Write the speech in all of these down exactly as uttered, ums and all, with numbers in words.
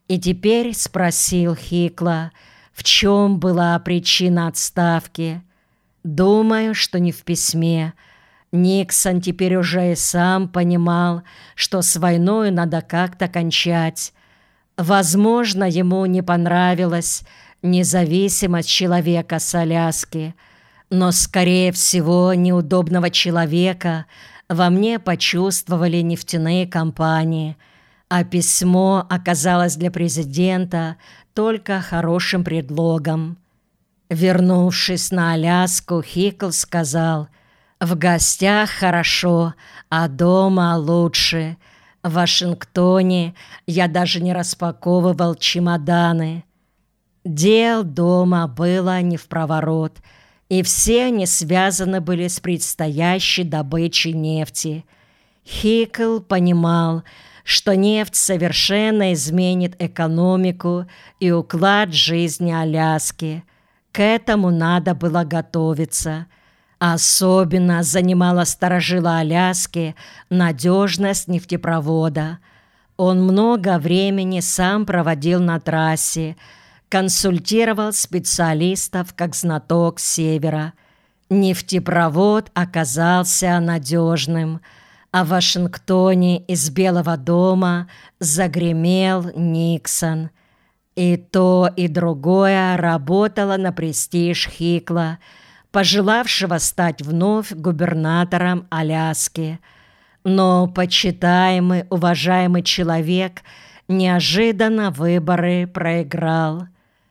И теперь спросил Хикла, в чем была причина отставки. Думаю, что не в письме. Никсон теперь уже и сам понимал, что с войной надо как-то кончать. Возможно, ему не понравилась независимость человека с Аляски, но, скорее всего, неудобного человека во мне почувствовали нефтяные компании, а письмо оказалось для президента только хорошим предлогом. Вернувшись на Аляску, Хикл сказал: «В гостях хорошо, а дома лучше. В Вашингтоне я даже не распаковывал чемоданы». Дел дома было не впроворот, и все они связаны были с предстоящей добычей нефти. Хикл понимал, что нефть совершенно изменит экономику и уклад жизни Аляски. К этому надо было готовиться. Особенно занимала старожила Аляски надежность нефтепровода. Он много времени сам проводил на трассе, консультировал специалистов как знаток Севера. Нефтепровод оказался надежным, а в Вашингтоне из Белого дома загремел Никсон. И то, и другое работало на престиж Хикла, пожелавшего стать вновь губернатором Аляски. Но почитаемый, уважаемый человек неожиданно выборы проиграл.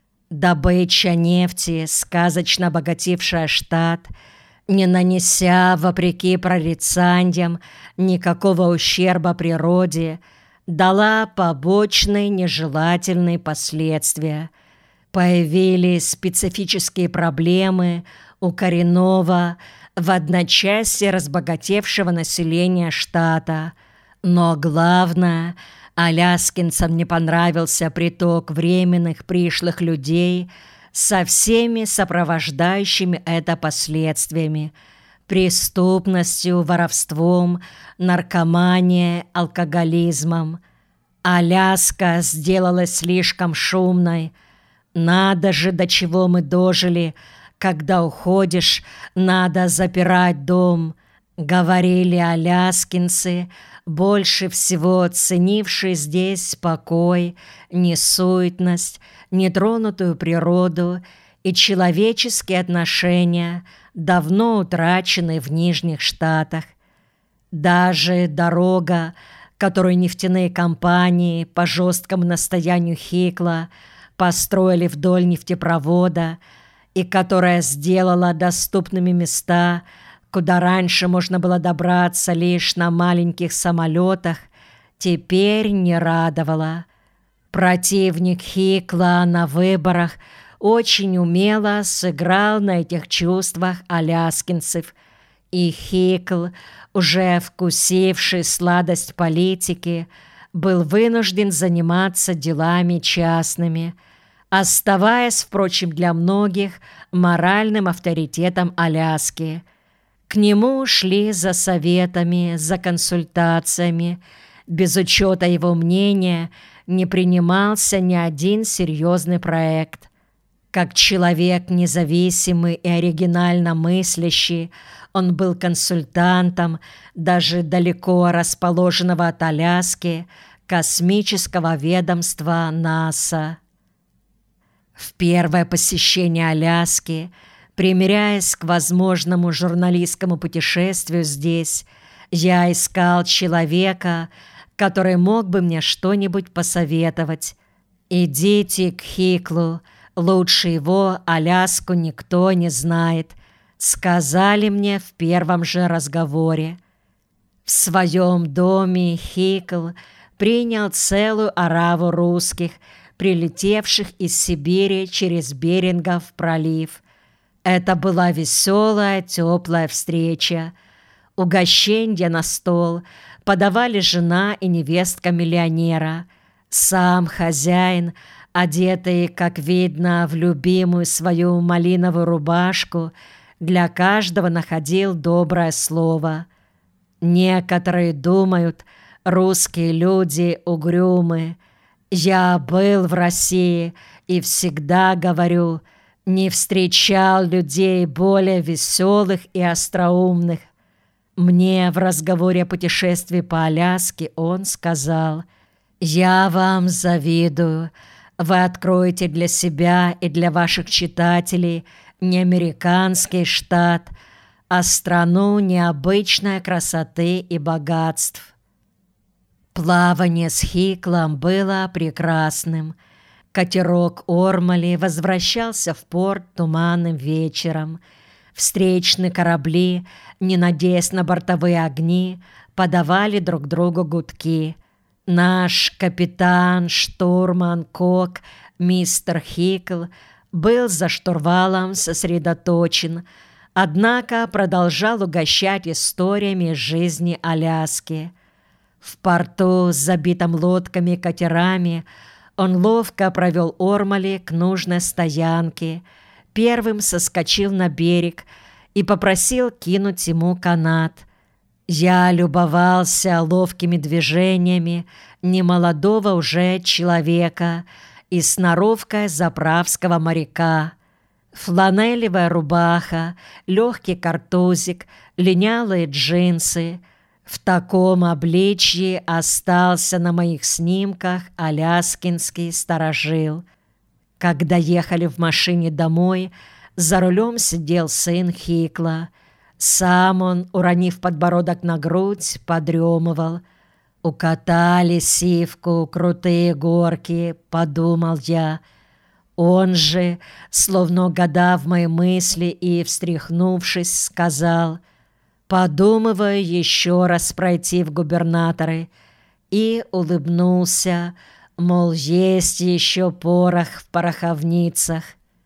Добыча нефти, сказочно обогатившая штат, не нанеся, вопреки прорицаниям, никакого ущерба природе, дала побочные нежелательные последствия. Появились специфические проблемы у коренного, в одночасье разбогатевшего населения штата. Но главное, аляскинцам не понравился приток временных пришлых людей со всеми сопровождающими это последствиями: преступностью, воровством, наркоманией, алкоголизмом. Аляска сделалась слишком шумной. Надо же, до чего мы дожили. Когда уходишь, надо запирать дом, говорили аляскинцы, больше всего ценившие здесь покой, несуетность, нетронутую природу и человеческие отношения, давно утраченные в Нижних Штатах. Даже дорога, которую нефтяные компании по жесткому настоянию Хикла построили вдоль нефтепровода и которая сделала доступными места, куда раньше можно было добраться лишь на маленьких самолетах, теперь не радовала. Противник Хикла на выборах очень умело сыграл на этих чувствах аляскинцев, и Хикл, уже вкусивший сладость политики, был вынужден заниматься делами частными, оставаясь, впрочем, для многих моральным авторитетом Аляски. К нему шли за советами, за консультациями. Без учета его мнения не принимался ни один серьезный проект. Как человек независимый и оригинально мыслящий, он был консультантом даже далеко расположенного от Аляски космического ведомства НАСА. В первое посещение Аляски, примиряясь к возможному журналистскому путешествию здесь, я искал человека, который мог бы мне что-нибудь посоветовать. «Идите к Хиклу, лучше его Аляску никто не знает», сказали мне в первом же разговоре. В своем доме Хикл принял целую ораву русских, прилетевших из Сибири через Берингов пролив. Это была веселая, теплая встреча. Угощенья на стол подавали жена и невестка миллионера. Сам хозяин, одетый, как видно, в любимую свою малиновую рубашку, для каждого находил доброе слово. Некоторые думают, русские люди угрюмы. Я был в России и всегда говорю, не встречал людей более веселых и остроумных. Мне в разговоре о путешествии по Аляске он сказал: «Я вам завидую. Вы откроете для себя и для ваших читателей не американский штат, а страну необычной красоты и богатств». Плавание с Хиклом было прекрасным. Катерок Ормоли возвращался в порт туманным вечером. Встречные корабли, не надеясь на бортовые огни, подавали друг другу гудки. Наш капитан, штурман, кок, мистер Хикл был за штурвалом сосредоточен, однако продолжал угощать историями из жизни Аляски. В порту с забитым лодками и катерами он ловко провел Ормоли к нужной стоянке, первым соскочил на берег и попросил кинуть ему канат. Я любовался ловкими движениями немолодого уже человека и сноровкой заправского моряка. Фланелевая рубаха, легкий картузик, линялые джинсы. В таком обличье остался на моих снимках аляскинский старожил. Когда ехали в машине домой, за рулем сидел сын Хикла. Сам он, уронив подбородок на грудь, подремывал. «Укатали сивку крутые горки», — подумал я. Он же, словно угадав мои мысли и, встряхнувшись, сказал: «Подумываю еще раз пройти в губернаторы», и улыбнулся, мол, есть еще порох в пороховницах.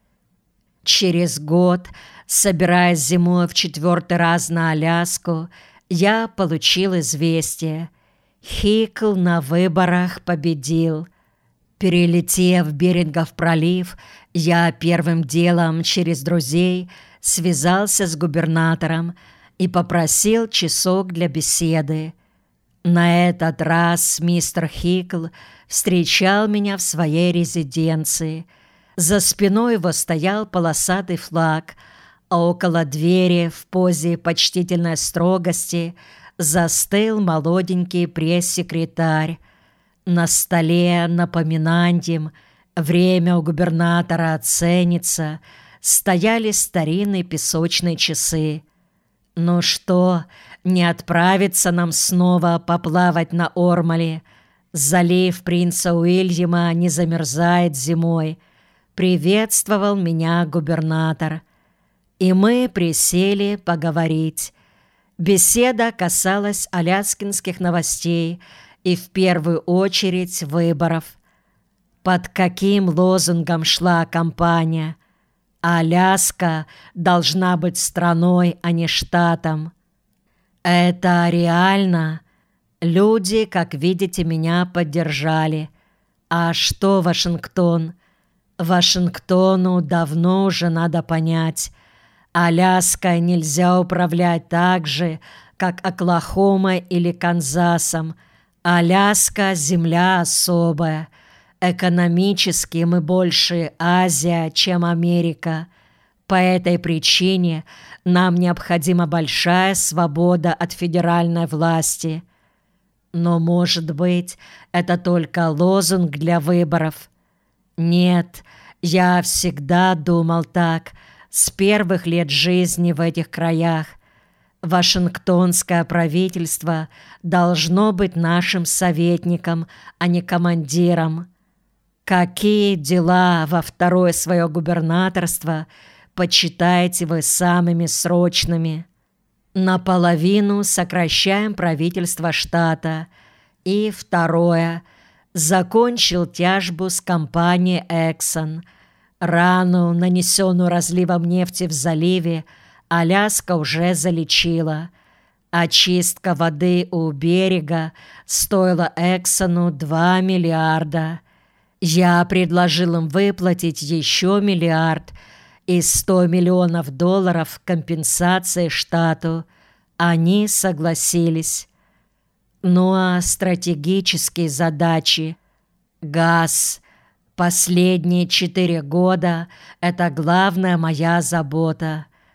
Через год, собираясь зимой в четвертый раз на Аляску, я получил известие: Хикл на выборах победил. Перелетев Берингов пролив, я первым делом через друзей связался с губернатором и попросил часок для беседы. На этот раз мистер Хикл встречал меня в своей резиденции. За спиной его стоял полосатый флаг, а около двери в позе почтительной строгости застыл молоденький пресс-секретарь. На столе напоминанием «Время у губернатора ценится» стояли старинные песочные часы. «Ну что, не отправиться нам снова поплавать на Ормоли? Залив принца Уильяма не замерзает зимой», — приветствовал меня губернатор. И мы присели поговорить. Беседа касалась аляскинских новостей и в первую очередь выборов. Под каким лозунгом шла кампания? Аляска должна быть страной, а не штатом. Это реально. Люди, как видите, меня поддержали. А что Вашингтон? Вашингтону давно уже надо понять: Аляской нельзя управлять так же, как Оклахомой или Канзасом. Аляска — земля особая. Экономически мы больше Азия, чем Америка. По этой причине нам необходима большая свобода от федеральной власти. Но, может быть, это только лозунг для выборов? Нет, я всегда думал так, с первых лет жизни в этих краях. Вашингтонское правительство должно быть нашим советником, а не командиром. Какие дела во второе свое губернаторство почитаете вы самыми срочными? Наполовину сокращаем правительство штата. И второе. Закончил тяжбу с компанией «Эксон». Рану, нанесенную разливом нефти в заливе, Аляска уже залечила. Очистка воды у берега стоила «Эксону» два миллиарда. Я предложил им выплатить еще миллиард и сто миллионов долларов компенсации штату. Они согласились. Ну а стратегические задачи? Газ. Последние четыре года — это главная моя забота.